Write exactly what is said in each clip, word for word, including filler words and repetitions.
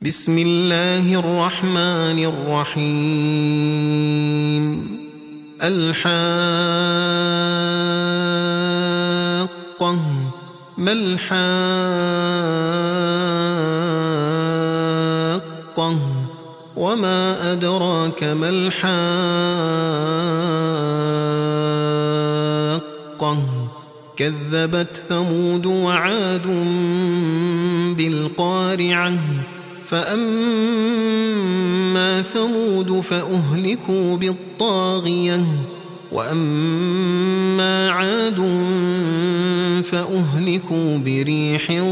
بسم الله الرحمن الرحيم. الحاقة ما الحاقة وما أدراك ما الحاقة كذبت ثمود وعاد بالقارعة فأما ثمود فأهلكوا بالطاغية وأما عاد فأهلكوا بريح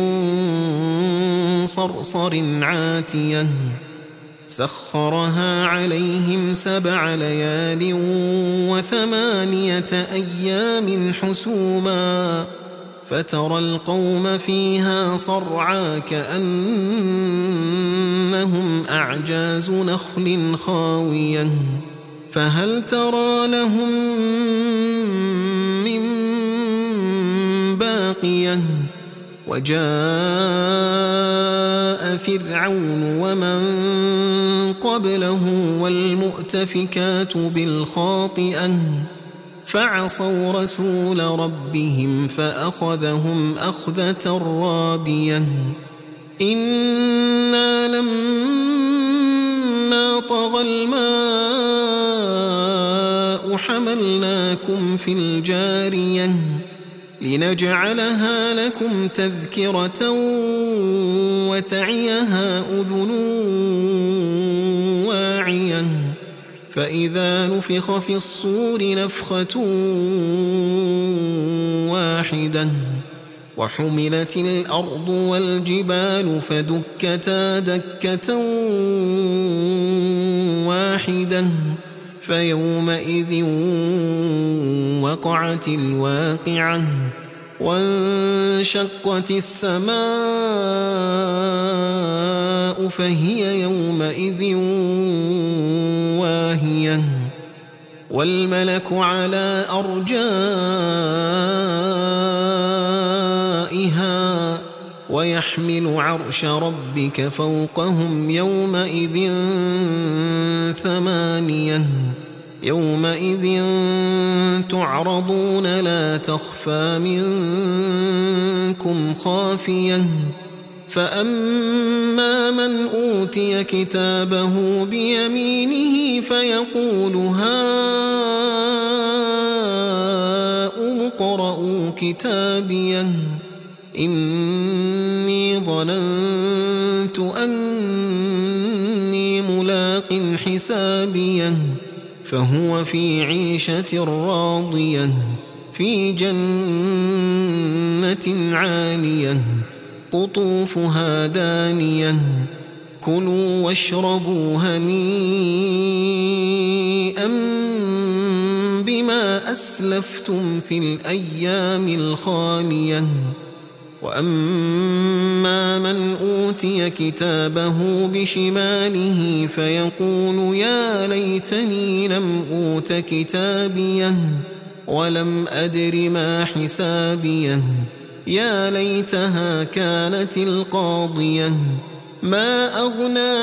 صرصر عاتية سخرها عليهم سبع ليال وثمانية أيام حسوما فترى القوم فيها صرعى كأنهم أعجاز نخل خاوية فهل ترى لهم من باقية وجاء فرعون ومن قبله والمؤتفكات بالخاطئة فعصوا رسول ربهم فأخذهم أخذة رابية إنا لما طغى الماء حملناكم في الجارية لنجعلها لكم تذكرة وتعيها أذن واعية فإذا نفخ في الصور نفخة واحدة وحملت الأرض والجبال فدكتا دكة واحدة فيومئذ وقعت الواقعة وانشقت السماء فهي يومئذ واهية والملك على أرجائها ويحمل عرش ربك فوقهم يومئذ ثمانية يومئذ تعرضون لا تخفى منكم خافية فأما من أوتي كتابه بيمينه فيقول هاؤم اقرءوا كتابيه إني ظننت أني ملاق حسابيه فهو في عيشة راضية في جنة عالية قطوفها دانية كلوا واشربوا هنيئا بما أسلفتم في الأيام الخالية وأما من أوتي كتابه بشماله فيقول يا ليتني لم أوت كتابيه ولم أدر ما حسابيه يا ليتها كانت القاضية ما أغنى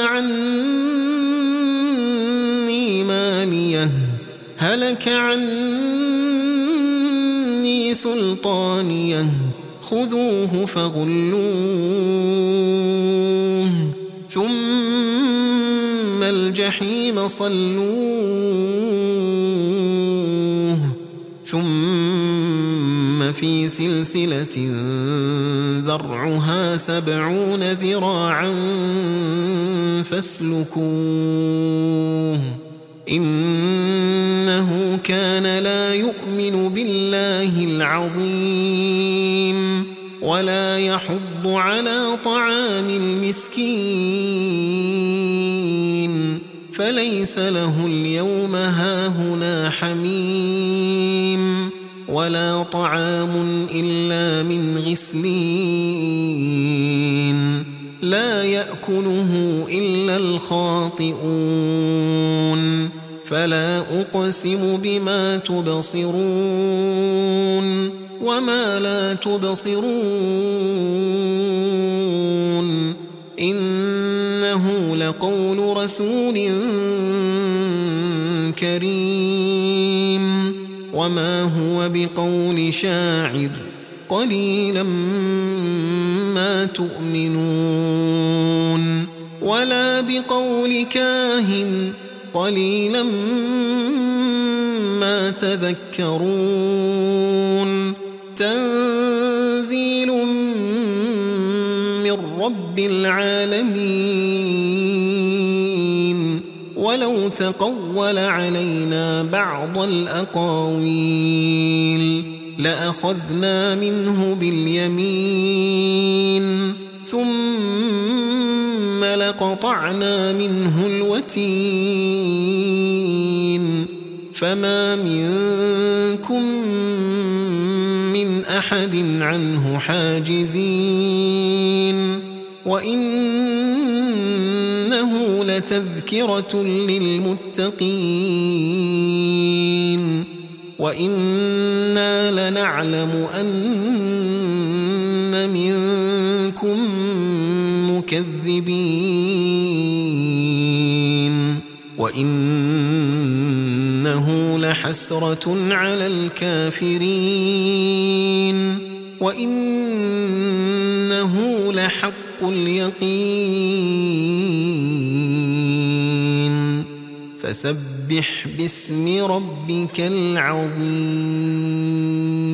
عني ماليه هلك عني سلطانيه خذوه فغلوه ثم الجحيم صلوه ثم في سلسلة ذرعها سبعون ذراعا فاسلكوه إنه كان لا يؤمن بالله العظيم ولا يحض على طعام المسكين فليس له اليوم هاهنا حميم ولا طعام إلا من غسلين لا يأكله إلا الخاطئون فلا أقسم بما تبصرون وما لا تبصرون إنه لقول رسول كريم وما هو بقول شاعر قليلا ما تؤمنون ولا بقول كاهن قليلا ما تذكرون تنزيل من رب العالمين ولو تقول علينا بعض الأقاويل لأخذنا منه باليمين ثم لقطعنا منه الوتين فما منكم من أحد عنه حاجزين وإنه لتذكرة للمتقين وإنا لنعلم أن منكم مكذبين وإنه لحسرة على الكافرين وإنه لحق اليقين فسبح باسم ربك العظيم.